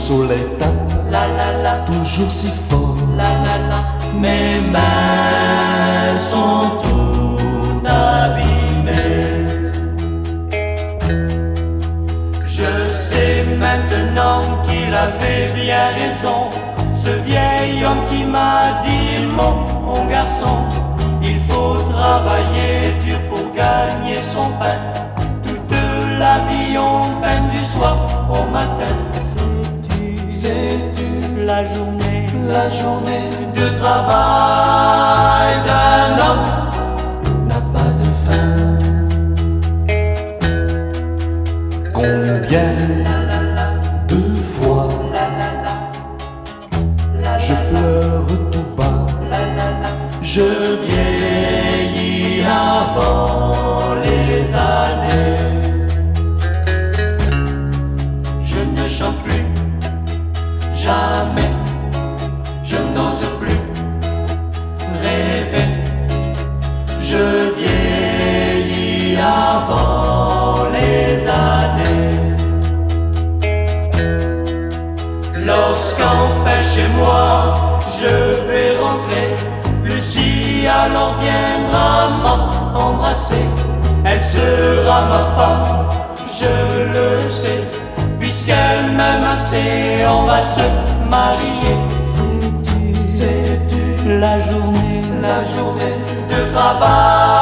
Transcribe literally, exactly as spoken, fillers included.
soleil tape, la la la, toujours si fort. la la la. Mes mains sont toutes abîmées. Je sais maintenant qu'il avait bien raison, ce vieil homme qui m'a dit mon, mon garçon, il faut travailler dur pour gagner son pain. Toute la vie on peine du soir au matin. Sais-tu, Sais-tu la journée, la journée de travail d'un homme n'a pas de fin. Combien de fois je pleure tout bas, je vieillis avant les années. Je ne chante plus, jamais, je n'ose plus rêver. Je vieillis avant les années. Lorsqu'enfin chez moi je vais rentrer, Lucie alors viendra m'embrasser. Elle sera ma femme, je le sais, puisqu'elle m'aime assez, on va se marier. Sais-tu, sais-tu la journée, la journée de travail